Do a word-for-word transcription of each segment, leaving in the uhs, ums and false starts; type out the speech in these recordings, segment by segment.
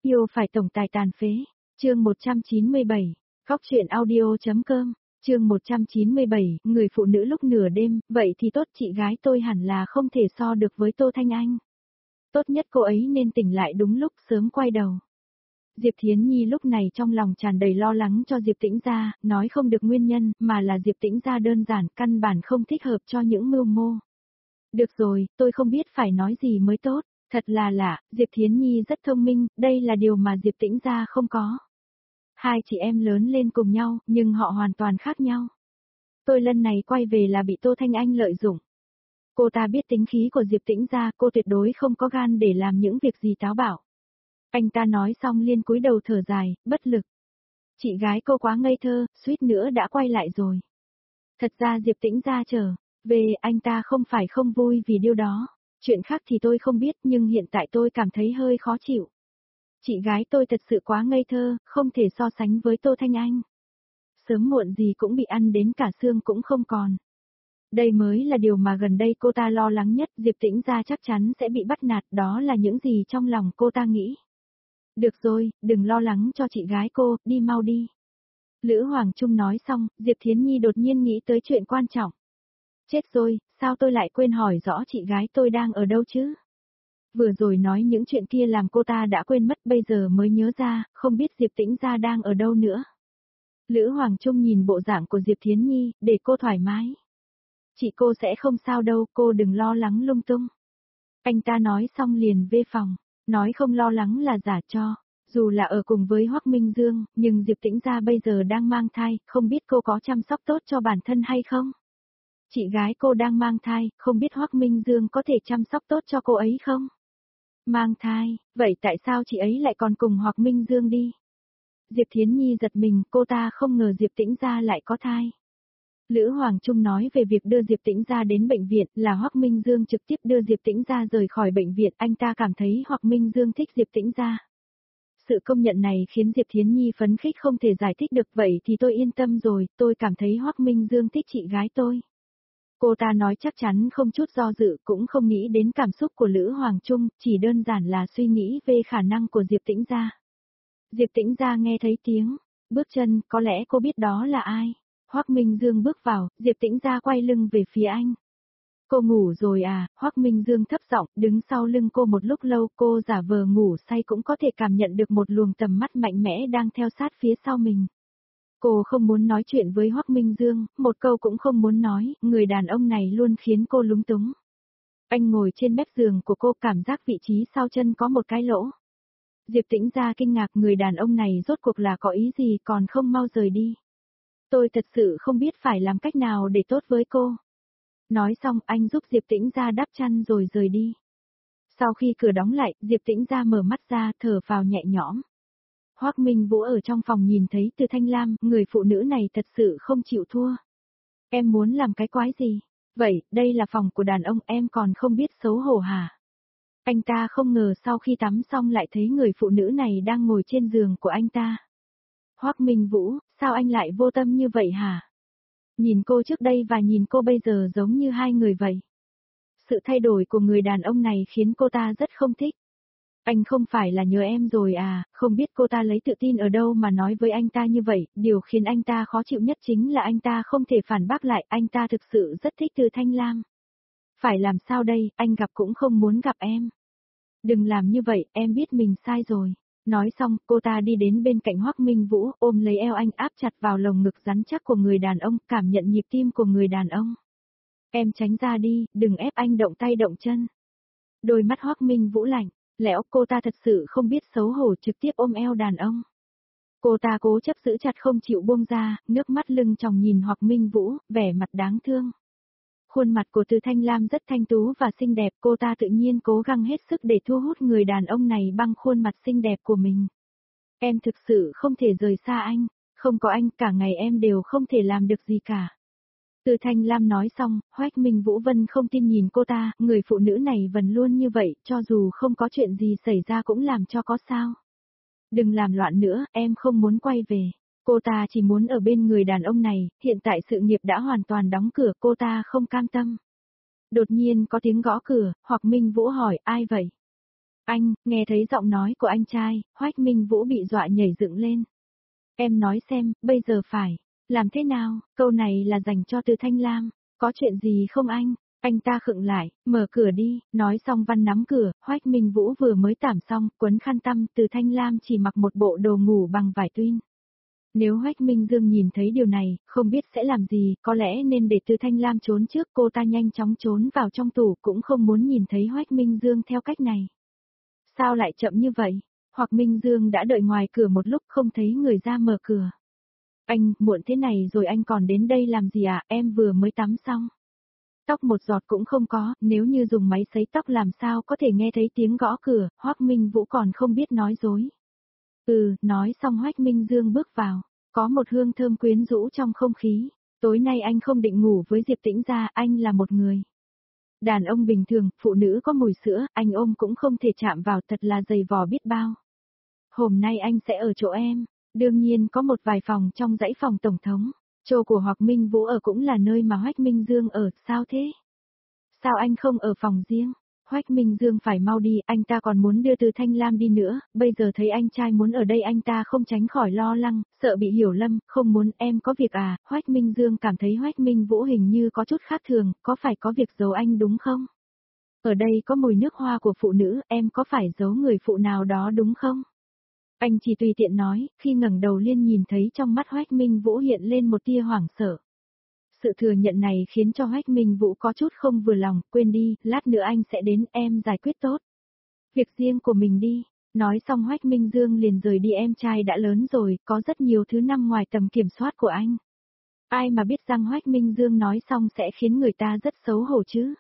Yêu phải tổng tài tàn phế. Chương một trăm chín mươi bảy. Góc truyện audio.com. Chương một trăm chín mươi bảy, người phụ nữ lúc nửa đêm, vậy thì tốt, chị gái tôi hẳn là không thể so được với Tô Thanh Anh. Tốt nhất cô ấy nên tỉnh lại đúng lúc, sớm quay đầu. Diệp Thiến Nhi lúc này trong lòng tràn đầy lo lắng cho Diệp Tĩnh Gia, nói không được nguyên nhân, mà là Diệp Tĩnh Gia đơn giản, căn bản không thích hợp cho những mưu mô. Được rồi, tôi không biết phải nói gì mới tốt, thật là lạ, Diệp Thiến Nhi rất thông minh, đây là điều mà Diệp Tĩnh Gia không có. Hai chị em lớn lên cùng nhau, nhưng họ hoàn toàn khác nhau. Tôi lần này quay về là bị Tô Thanh Anh lợi dụng. Cô ta biết tính khí của Diệp Tĩnh Gia, cô tuyệt đối không có gan để làm những việc gì táo bạo. Anh ta nói xong liên cúi đầu thở dài, bất lực. Chị gái cô quá ngây thơ, suýt nữa đã quay lại rồi. Thật ra Diệp Tĩnh Gia trở về, anh ta không phải không vui vì điều đó. Chuyện khác thì tôi không biết, nhưng hiện tại tôi cảm thấy hơi khó chịu. Chị gái tôi thật sự quá ngây thơ, không thể so sánh với Tô Thanh Anh. Sớm muộn gì cũng bị ăn đến cả xương cũng không còn. Đây mới là điều mà gần đây cô ta lo lắng nhất, Diệp Tĩnh Gia chắc chắn sẽ bị bắt nạt, đó là những gì trong lòng cô ta nghĩ. Được rồi, đừng lo lắng cho chị gái cô, đi mau đi. Lữ Hoàng Trung nói xong, Diệp Thiến Nhi đột nhiên nghĩ tới chuyện quan trọng. Chết rồi, sao tôi lại quên hỏi rõ chị gái tôi đang ở đâu chứ? Vừa rồi nói những chuyện kia làm cô ta đã quên mất, bây giờ mới nhớ ra, không biết Diệp Tĩnh Gia đang ở đâu nữa. Lữ Hoàng Trung nhìn bộ dạng của Diệp Thiến Nhi, để cô thoải mái. Chị cô sẽ không sao đâu, cô đừng lo lắng lung tung. Anh ta nói xong liền về phòng, nói không lo lắng là giả cho. Dù là ở cùng với Hoắc Minh Dương, nhưng Diệp Tĩnh Gia bây giờ đang mang thai, không biết cô có chăm sóc tốt cho bản thân hay không? Chị gái cô đang mang thai, không biết Hoắc Minh Dương có thể chăm sóc tốt cho cô ấy không? Mang thai, vậy tại sao chị ấy lại còn cùng Hoắc Minh Dương đi? Diệp Thiến Nhi giật mình, cô ta không ngờ Diệp Tĩnh Gia lại có thai. Lữ Hoàng Trung nói về việc đưa Diệp Tĩnh Gia đến bệnh viện, là Hoắc Minh Dương trực tiếp đưa Diệp Tĩnh Gia rời khỏi bệnh viện, anh ta cảm thấy Hoắc Minh Dương thích Diệp Tĩnh Gia. Sự công nhận này khiến Diệp Thiến Nhi phấn khích không thể giải thích được, vậy thì tôi yên tâm rồi, tôi cảm thấy Hoắc Minh Dương thích chị gái tôi. Cô ta nói chắc chắn không chút do dự, cũng không nghĩ đến cảm xúc của Lữ Hoàng Trung, chỉ đơn giản là suy nghĩ về khả năng của Diệp Tĩnh Gia. Diệp Tĩnh Gia nghe thấy tiếng bước chân, có lẽ cô biết đó là ai. Hoắc Minh Dương bước vào, Diệp Tĩnh Gia quay lưng về phía anh. Cô ngủ rồi à? Hoắc Minh Dương thấp giọng, đứng sau lưng cô một lúc lâu, cô giả vờ ngủ say cũng có thể cảm nhận được một luồng tầm mắt mạnh mẽ đang theo sát phía sau mình. Cô không muốn nói chuyện với Hoắc Minh Dương, một câu cũng không muốn nói, người đàn ông này luôn khiến cô lúng túng. Anh ngồi trên mép giường của cô, cảm giác vị trí sau chân có một cái lỗ. Diệp Tĩnh Gia kinh ngạc, người đàn ông này rốt cuộc là có ý gì, còn không mau rời đi. Tôi thật sự không biết phải làm cách nào để tốt với cô. Nói xong, anh giúp Diệp Tĩnh Gia đắp chăn rồi rời đi. Sau khi cửa đóng lại, Diệp Tĩnh Gia mở mắt ra, thở phào nhẹ nhõm. Hoắc Minh Vũ ở trong phòng nhìn thấy Từ Thanh Lam, người phụ nữ này thật sự không chịu thua. Em muốn làm cái quái gì? Vậy, đây là phòng của đàn ông, em còn không biết xấu hổ hả? Anh ta không ngờ sau khi tắm xong lại thấy người phụ nữ này đang ngồi trên giường của anh ta. Hoắc Minh Vũ, sao anh lại vô tâm như vậy hả? Nhìn cô trước đây và nhìn cô bây giờ giống như hai người vậy. Sự thay đổi của người đàn ông này khiến cô ta rất không thích. Anh không phải là nhớ em rồi à, không biết cô ta lấy tự tin ở đâu mà nói với anh ta như vậy, điều khiến anh ta khó chịu nhất chính là anh ta không thể phản bác lại, anh ta thực sự rất thích Từ Thanh Lam. Phải làm sao đây, anh gặp cũng không muốn gặp em. Đừng làm như vậy, em biết mình sai rồi. Nói xong, cô ta đi đến bên cạnh Hoắc Minh Vũ, ôm lấy eo anh áp chặt vào lồng ngực rắn chắc của người đàn ông, cảm nhận nhịp tim của người đàn ông. Em tránh ra đi, đừng ép anh động tay động chân. Đôi mắt Hoắc Minh Vũ lạnh, lẽo, cô ta thật sự không biết xấu hổ trực tiếp ôm eo đàn ông. Cô ta cố chấp giữ chặt không chịu buông ra, nước mắt lưng tròng nhìn Hoắc Minh Vũ, vẻ mặt đáng thương. Khuôn mặt của Từ Thanh Lam rất thanh tú và xinh đẹp, cô ta tự nhiên cố gắng hết sức để thu hút người đàn ông này bằng khuôn mặt xinh đẹp của mình. Em thực sự không thể rời xa anh, không có anh cả ngày em đều không thể làm được gì cả. Từ Thanh Lam nói xong, Hoắc Minh Vũ Vân không tin nhìn cô ta, người phụ nữ này vẫn luôn như vậy, cho dù không có chuyện gì xảy ra cũng làm cho có sao. Đừng làm loạn nữa, em không muốn quay về. Cô ta chỉ muốn ở bên người đàn ông này, hiện tại sự nghiệp đã hoàn toàn đóng cửa, cô ta không cam tâm. Đột nhiên có tiếng gõ cửa, Hoắc Minh Vũ hỏi, ai vậy? Anh, nghe thấy giọng nói của anh trai, Hoách Minh Vũ bị dọa nhảy dựng lên. Em nói xem, bây giờ phải, làm thế nào, câu này là dành cho Từ Thanh Lam, có chuyện gì không anh? Anh ta khựng lại, mở cửa đi, nói xong Văn nắm cửa, Hoách Minh Vũ vừa mới tảm xong, quấn khăn tăm, Từ Thanh Lam chỉ mặc một bộ đồ ngủ bằng vải tuyên. Nếu Hoách Minh Dương nhìn thấy điều này, không biết sẽ làm gì, có lẽ nên để Từ Thanh Lam trốn trước, cô ta nhanh chóng trốn vào trong tủ, cũng không muốn nhìn thấy Hoách Minh Dương theo cách này. Sao lại chậm như vậy? Hoặc Minh Dương đã đợi ngoài cửa một lúc không thấy người ra mở cửa. Anh, muộn thế này rồi anh còn đến đây làm gì à, em vừa mới tắm xong. Tóc một giọt cũng không có, nếu như dùng máy sấy tóc làm sao có thể nghe thấy tiếng gõ cửa, Hoắc Minh Vũ còn không biết nói dối. Ừ, nói xong Hoắc Minh Dương bước vào, có một hương thơm quyến rũ trong không khí. Tối nay anh không định ngủ với Diệp Tĩnh Gia, anh là một người. Đàn ông bình thường, phụ nữ có mùi sữa, anh ôm cũng không thể chạm vào, thật là dày vò biết bao. Hôm nay anh sẽ ở chỗ em, đương nhiên có một vài phòng trong dãy phòng tổng thống. Chỗ của Hoắc Minh Vũ ở cũng là nơi mà Hoắc Minh Dương ở, sao thế? Sao anh không ở phòng riêng? Hoắc Minh Dương phải mau đi, anh ta còn muốn đưa Từ Thanh Lam đi nữa, bây giờ thấy anh trai muốn ở đây anh ta không tránh khỏi lo lắng, sợ bị hiểu lầm, không muốn em có việc à, Hoắc Minh Dương cảm thấy Hoắc Minh Vũ hình như có chút khác thường, có phải có việc giấu anh đúng không? Ở đây có mùi nước hoa của phụ nữ, em có phải giấu người phụ nào đó đúng không? Anh chỉ tùy tiện nói, khi ngẩng đầu lên nhìn thấy trong mắt Hoắc Minh Vũ hiện lên một tia hoảng sợ. Sự thừa nhận này khiến cho Hoắc Minh Vũ có chút không vừa lòng, quên đi, lát nữa anh sẽ đến, em giải quyết tốt. Việc riêng của mình đi, nói xong Hoắc Minh Dương liền rời đi, em trai đã lớn rồi, có rất nhiều thứ nằm ngoài tầm kiểm soát của anh. Ai mà biết rằng Hoắc Minh Dương nói xong sẽ khiến người ta rất xấu hổ chứ.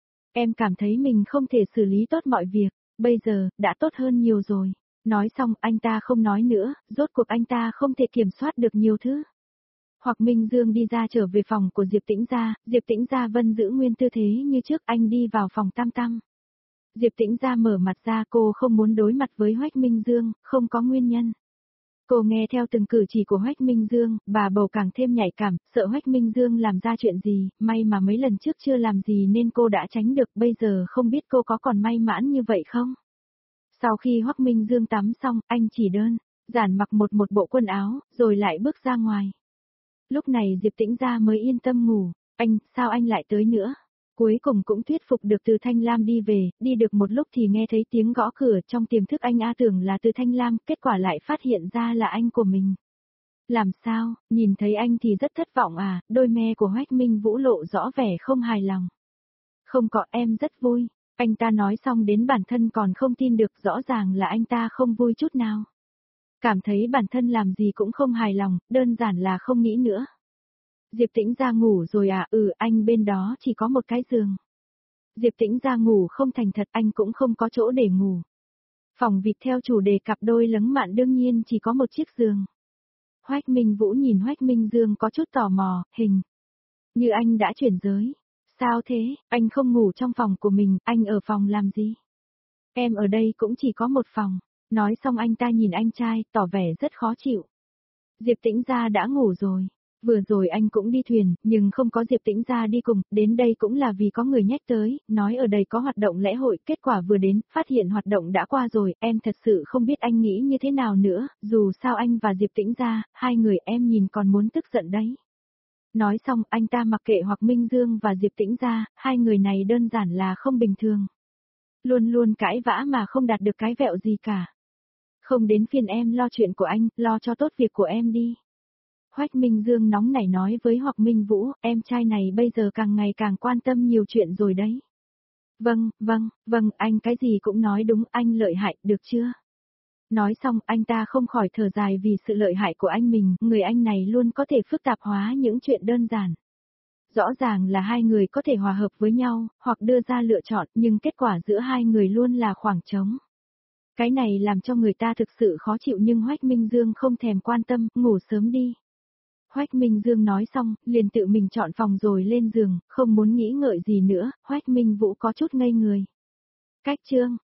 Em cảm thấy mình không thể xử lý tốt mọi việc, bây giờ, đã tốt hơn nhiều rồi. Nói xong anh ta không nói nữa, rốt cuộc anh ta không thể kiểm soát được nhiều thứ. Hoặc Minh Dương đi ra trở về phòng của Diệp Tĩnh Gia, Diệp Tĩnh Gia vẫn giữ nguyên tư thế như trước, anh đi vào phòng Tam Tam. Diệp Tĩnh Gia mở mặt ra, cô không muốn đối mặt với Hoắc Minh Dương, không có nguyên nhân. Cô nghe theo từng cử chỉ của Hoắc Minh Dương, bà bầu càng thêm nhạy cảm, sợ Hoắc Minh Dương làm ra chuyện gì, may mà mấy lần trước chưa làm gì nên cô đã tránh được, bây giờ không biết cô có còn may mắn như vậy không? Sau khi Hoắc Minh Dương tắm xong, anh chỉ đơn giản mặc một một bộ quần áo, rồi lại bước ra ngoài. Lúc này Diệp Tĩnh Gia mới yên tâm ngủ, anh, sao anh lại tới nữa? Cuối cùng cũng thuyết phục được Từ Thanh Lam đi về, đi được một lúc thì nghe thấy tiếng gõ cửa, trong tiềm thức anh A tưởng là Từ Thanh Lam, kết quả lại phát hiện ra là anh của mình. Làm sao, nhìn thấy anh thì rất thất vọng à, đôi me của Hoắc Minh Vũ lộ rõ vẻ không hài lòng. Không có, em rất vui. Anh ta nói xong đến bản thân còn không tin được, rõ ràng là anh ta không vui chút nào. Cảm thấy bản thân làm gì cũng không hài lòng, đơn giản là không nghĩ nữa. Diệp Tĩnh Gia ngủ rồi à, ừ, anh bên đó chỉ có một cái giường. Diệp Tĩnh Gia ngủ không thành thật, anh cũng không có chỗ để ngủ. Phòng vịt theo chủ đề cặp đôi lắng mạn đương nhiên chỉ có một chiếc giường. Hoắc Minh Vũ nhìn Hoắc Minh Dương có chút tò mò, hình như anh đã chuyển giới. Sao thế, anh không ngủ trong phòng của mình, anh ở phòng làm gì? Em ở đây cũng chỉ có một phòng. Nói xong anh ta nhìn anh trai, tỏ vẻ rất khó chịu. Diệp Tĩnh Gia đã ngủ rồi. Vừa rồi anh cũng đi thuyền, nhưng không có Diệp Tĩnh Gia đi cùng, đến đây cũng là vì có người nhắc tới, nói ở đây có hoạt động lễ hội, kết quả vừa đến, phát hiện hoạt động đã qua rồi, em thật sự không biết anh nghĩ như thế nào nữa, dù sao anh và Diệp Tĩnh Gia, hai người em nhìn còn muốn tức giận đấy. Nói xong anh ta mặc kệ Hoắc Minh Dương và Diệp Tĩnh Gia, hai người này đơn giản là không bình thường. Luôn luôn cãi vã mà không đạt được cái vẹo gì cả. Không đến phiền em lo chuyện của anh, lo cho tốt việc của em đi. Hoắc Minh Dương nóng nảy nói với Hoắc Minh Vũ, em trai này bây giờ càng ngày càng quan tâm nhiều chuyện rồi đấy. Vâng, vâng, vâng, anh cái gì cũng nói đúng, anh lợi hại, được chưa? Nói xong anh ta không khỏi thở dài vì sự lợi hại của anh mình, người anh này luôn có thể phức tạp hóa những chuyện đơn giản. Rõ ràng là hai người có thể hòa hợp với nhau, hoặc đưa ra lựa chọn, nhưng kết quả giữa hai người luôn là khoảng trống. Cái này làm cho người ta thực sự khó chịu nhưng Hoắc Minh Dương không thèm quan tâm, ngủ sớm đi. Hoắc Minh Dương nói xong, liền tự mình chọn phòng rồi lên giường, không muốn nghĩ ngợi gì nữa, Hoắc Minh Vũ có chút ngây người. Cách chương